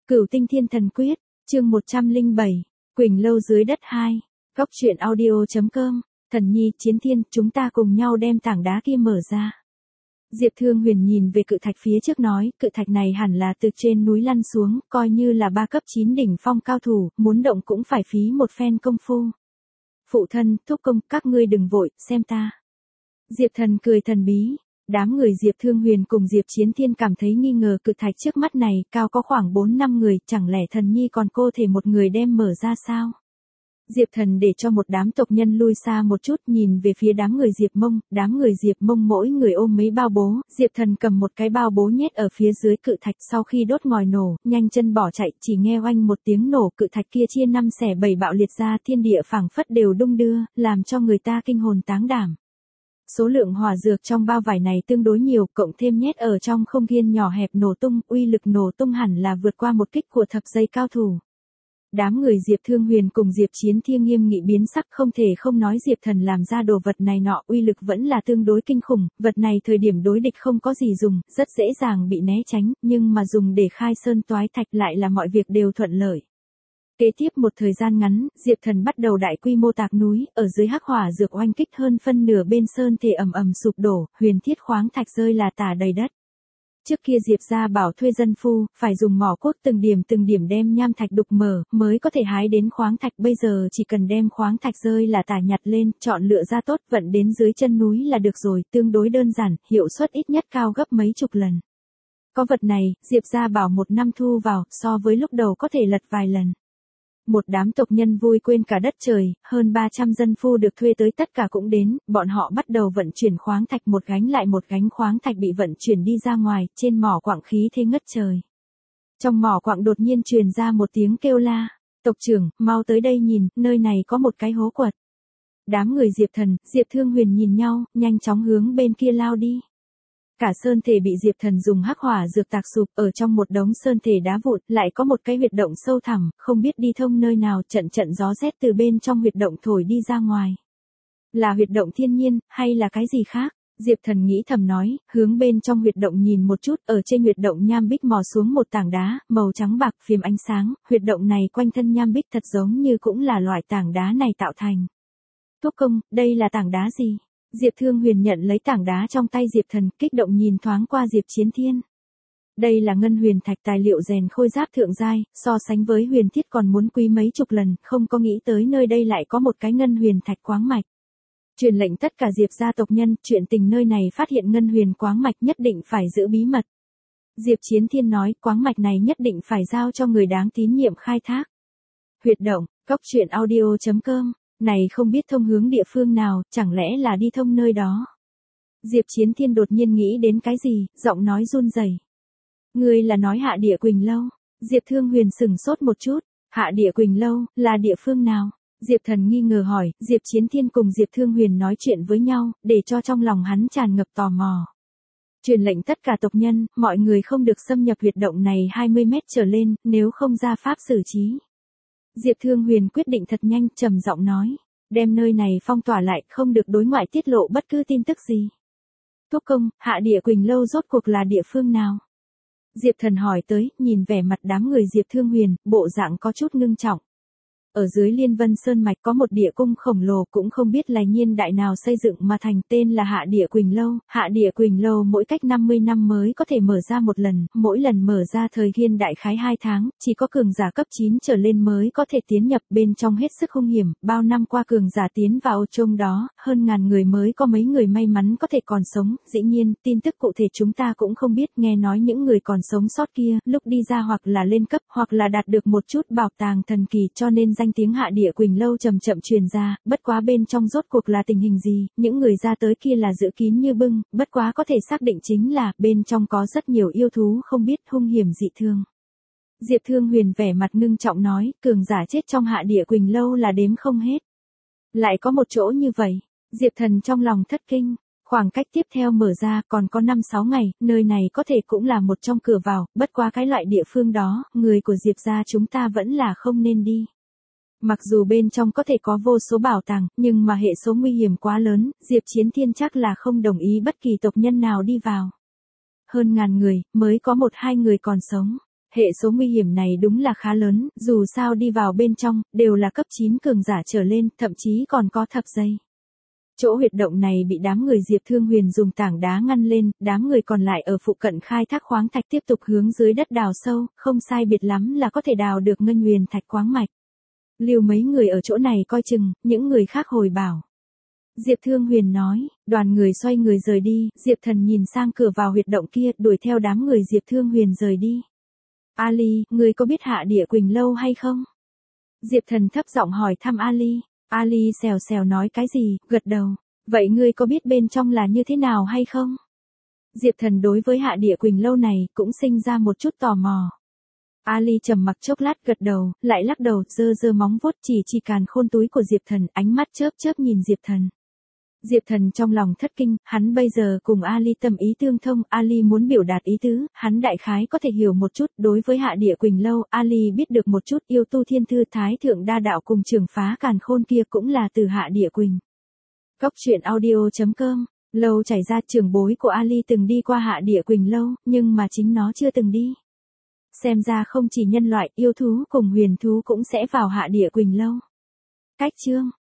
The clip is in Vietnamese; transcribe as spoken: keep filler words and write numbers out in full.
Cửu Tinh Thiên Thần Quyết, chương một trăm lẻ bảy, Quỳnh Lâu dưới đất hai, Cóc truyện audio chấm com, Thần Nhi, Chiến Thiên, chúng ta cùng nhau đem tảng đá kia mở ra. Diệp Thương Huyền nhìn về cự thạch phía trước nói, cự thạch này hẳn là từ trên núi lăn xuống, coi như là ba cấp chín đỉnh phong cao thủ, muốn động cũng phải phí một phen công phu. Phụ thân, thúc công, các ngươi đừng vội, xem ta. Diệp Thần cười thần bí. Đám người Diệp Thương Huyền cùng Diệp Chiến Thiên cảm thấy nghi ngờ cự thạch trước mắt này, cao có khoảng bốn năm người, chẳng lẽ Thần Nhi còn cô thể một người đem mở ra sao? Diệp Thần để cho một đám tộc nhân lui xa một chút, nhìn về phía đám người Diệp Mông, đám người Diệp Mông mỗi người ôm mấy bao bố, Diệp Thần cầm một cái bao bố nhét ở phía dưới cự thạch, sau khi đốt ngòi nổ, nhanh chân bỏ chạy, chỉ nghe oanh một tiếng nổ, cự thạch kia chia năm xẻ bảy bạo liệt ra, thiên địa phảng phất đều đung đưa, làm cho người ta kinh hồn táng đảm. Số lượng hỏa dược trong bao vải này tương đối nhiều, cộng thêm nhét ở trong không gian nhỏ hẹp nổ tung, uy lực nổ tung hẳn là vượt qua một kích của thập giây cao thủ. Đám người Diệp Thương Huyền cùng Diệp Chiến Thiên nghiêm nghị biến sắc, không thể không nói Diệp Thần làm ra đồ vật này nọ, uy lực vẫn là tương đối kinh khủng, vật này thời điểm đối địch không có gì dùng, rất dễ dàng bị né tránh, nhưng mà dùng để khai sơn toái thạch lại là mọi việc đều thuận lợi. Kế tiếp một thời gian ngắn, Diệp Thần bắt đầu đại quy mô tạc núi, ở dưới hắc hỏa dược oanh kích hơn phân nửa bên sơn thể ầm ầm sụp đổ, huyền thiết khoáng thạch rơi là tả đầy đất. Trước kia Diệp gia bảo thuê dân phu, phải dùng mỏ cuốc từng điểm từng điểm đem nham thạch đục mở, mới có thể hái đến khoáng thạch, bây giờ chỉ cần đem khoáng thạch rơi là tả nhặt lên, chọn lựa ra tốt, vận đến dưới chân núi là được rồi, tương đối đơn giản, hiệu suất ít nhất cao gấp mấy chục lần. Có vật này, Diệp gia bảo một năm thu vào, so với lúc đầu có thể lật vài lần. Một đám tộc nhân vui quên cả đất trời, hơn ba trăm dân phu được thuê tới tất cả cũng đến, bọn họ bắt đầu vận chuyển khoáng thạch, một gánh lại một gánh khoáng thạch bị vận chuyển đi ra ngoài, trên mỏ quặng khí thế ngất trời. Trong mỏ quặng đột nhiên truyền ra một tiếng kêu la, tộc trưởng, mau tới đây nhìn, nơi này có một cái hố quật. Đám người Diệp Thần, Diệp Thương Huyền nhìn nhau, nhanh chóng hướng bên kia lao đi. Cả sơn thể bị Diệp Thần dùng hắc hỏa dược tạc sụp, ở trong một đống sơn thể đá vụn, lại có một cái huyệt động sâu thẳm, không biết đi thông nơi nào, trận trận gió rét từ bên trong huyệt động thổi đi ra ngoài. Là huyệt động thiên nhiên, hay là cái gì khác? Diệp Thần nghĩ thầm nói, hướng bên trong huyệt động nhìn một chút, ở trên huyệt động nham bích mò xuống một tảng đá, màu trắng bạc phiếm ánh sáng, huyệt động này quanh thân nham bích thật giống như cũng là loại tảng đá này tạo thành. Thúc công, đây là tảng đá gì? Diệp Thương Huyền nhận lấy tảng đá trong tay Diệp Thần, kích động nhìn thoáng qua Diệp Chiến Thiên. Đây là ngân huyền thạch, tài liệu rèn khôi giáp thượng giai, so sánh với huyền thiết còn muốn quý mấy chục lần, không có nghĩ tới nơi đây lại có một cái ngân huyền thạch quáng mạch. Truyền lệnh tất cả Diệp gia tộc nhân, chuyện tình nơi này phát hiện ngân huyền quáng mạch nhất định phải giữ bí mật. Diệp Chiến Thiên nói, quáng mạch này nhất định phải giao cho người đáng tín nhiệm khai thác. Huyệt động, Cóc truyện audio chấm com. Này không biết thông hướng địa phương nào, chẳng lẽ là đi thông nơi đó. Diệp Chiến Thiên đột nhiên nghĩ đến cái gì, giọng nói run rẩy. Người là nói Hạ Địa Quỳnh Lâu. Diệp Thương Huyền sừng sốt một chút, Hạ Địa Quỳnh Lâu, là địa phương nào? Diệp Thần nghi ngờ hỏi, Diệp Chiến Thiên cùng Diệp Thương Huyền nói chuyện với nhau, để cho trong lòng hắn tràn ngập tò mò. Truyền lệnh tất cả tộc nhân, mọi người không được xâm nhập huyệt động này hai mươi mét trở lên, nếu không ra pháp xử trí. Diệp Thương Huyền quyết định thật nhanh, trầm giọng nói, đem nơi này phong tỏa lại, không được đối ngoại tiết lộ bất cứ tin tức gì. Thúc công, Hạ Địa Quỳnh Lâu rốt cuộc là địa phương nào? Diệp Thần hỏi tới, nhìn vẻ mặt đám người Diệp Thương Huyền, bộ dạng có chút ngưng trọng. Ở dưới Liên Vân Sơn Mạch có một địa cung khổng lồ, cũng không biết là nhiên đại nào xây dựng mà thành, tên là Hạ Địa Quỳnh Lâu. Hạ Địa Quỳnh Lâu mỗi cách năm mươi năm mới có thể mở ra một lần, mỗi lần mở ra thời gian đại khái hai tháng, chỉ có cường giả cấp chín trở lên mới có thể tiến nhập, bên trong hết sức hung hiểm, bao năm qua cường giả tiến vào trong đó, hơn ngàn người mới có mấy người may mắn có thể còn sống, dĩ nhiên, tin tức cụ thể chúng ta cũng không biết, nghe nói những người còn sống sót kia, lúc đi ra hoặc là lên cấp, hoặc là đạt được một chút bảo tàng thần kỳ, cho nên danh tiếng Hạ Địa Quỳnh Lâu chậm chậm truyền ra, bất quá bên trong rốt cuộc là tình hình gì, những người ra tới kia là giữ kín như bưng, bất quá có thể xác định chính là, bên trong có rất nhiều yêu thú không biết, hung hiểm dị thương. Diệp Thương Huyền vẻ mặt ngưng trọng nói, cường giả chết trong Hạ Địa Quỳnh Lâu là đếm không hết. Lại có một chỗ như vậy, Diệp Thần trong lòng thất kinh. Khoảng cách tiếp theo mở ra còn có năm sáu ngày, nơi này có thể cũng là một trong cửa vào, bất quá cái loại địa phương đó, người của Diệp gia chúng ta vẫn là không nên đi. Mặc dù bên trong có thể có vô số bảo tàng, nhưng mà hệ số nguy hiểm quá lớn, Diệp Chiến Thiên chắc là không đồng ý bất kỳ tộc nhân nào đi vào. Hơn ngàn người, mới có một hai người còn sống. Hệ số nguy hiểm này đúng là khá lớn, dù sao đi vào bên trong, đều là cấp chín cường giả trở lên, thậm chí còn có thập giây. Chỗ huyệt động này bị đám người Diệp Thương Huyền dùng tảng đá ngăn lên, đám người còn lại ở phụ cận khai thác khoáng thạch tiếp tục hướng dưới đất đào sâu, không sai biệt lắm là có thể đào được ngân huyền thạch khoáng mạch. Lưu mấy người ở chỗ này coi chừng, những người khác hồi bảo. Diệp Thương Huyền nói, đoàn người xoay người rời đi, Diệp Thần nhìn sang cửa vào huyệt động kia, đuổi theo đám người Diệp Thương Huyền rời đi. Ali, người có biết Hạ Địa Quỳnh lâu hay không? Diệp Thần thấp giọng hỏi thăm Ali. Ali xèo xèo nói cái gì, gật đầu. Vậy ngươi có biết bên trong là như thế nào hay không? Diệp Thần đối với Hạ Địa Quỳnh lâu này cũng sinh ra một chút tò mò. Ali trầm mặc chốc lát gật đầu, lại lắc đầu, giơ giơ móng vuốt chỉ chỉ càn khôn túi của Diệp Thần, ánh mắt chớp chớp nhìn Diệp Thần. Diệp Thần trong lòng thất kinh, hắn bây giờ cùng Ali tâm ý tương thông, Ali muốn biểu đạt ý tứ, hắn đại khái có thể hiểu một chút, đối với Hạ Địa Quỳnh lâu, Ali biết được một chút, yêu tu thiên thư thái thượng đa đạo cùng trường phá càn khôn kia cũng là từ Hạ Địa Quỳnh. Cốc truyện audio chấm com, lâu chảy ra trưởng bối của Ali từng đi qua Hạ Địa Quỳnh lâu, nhưng mà chính nó chưa từng đi. Xem ra không chỉ nhân loại, yêu thú cùng huyền thú cũng sẽ vào Hạ Địa Quỳnh lâu. Cách chương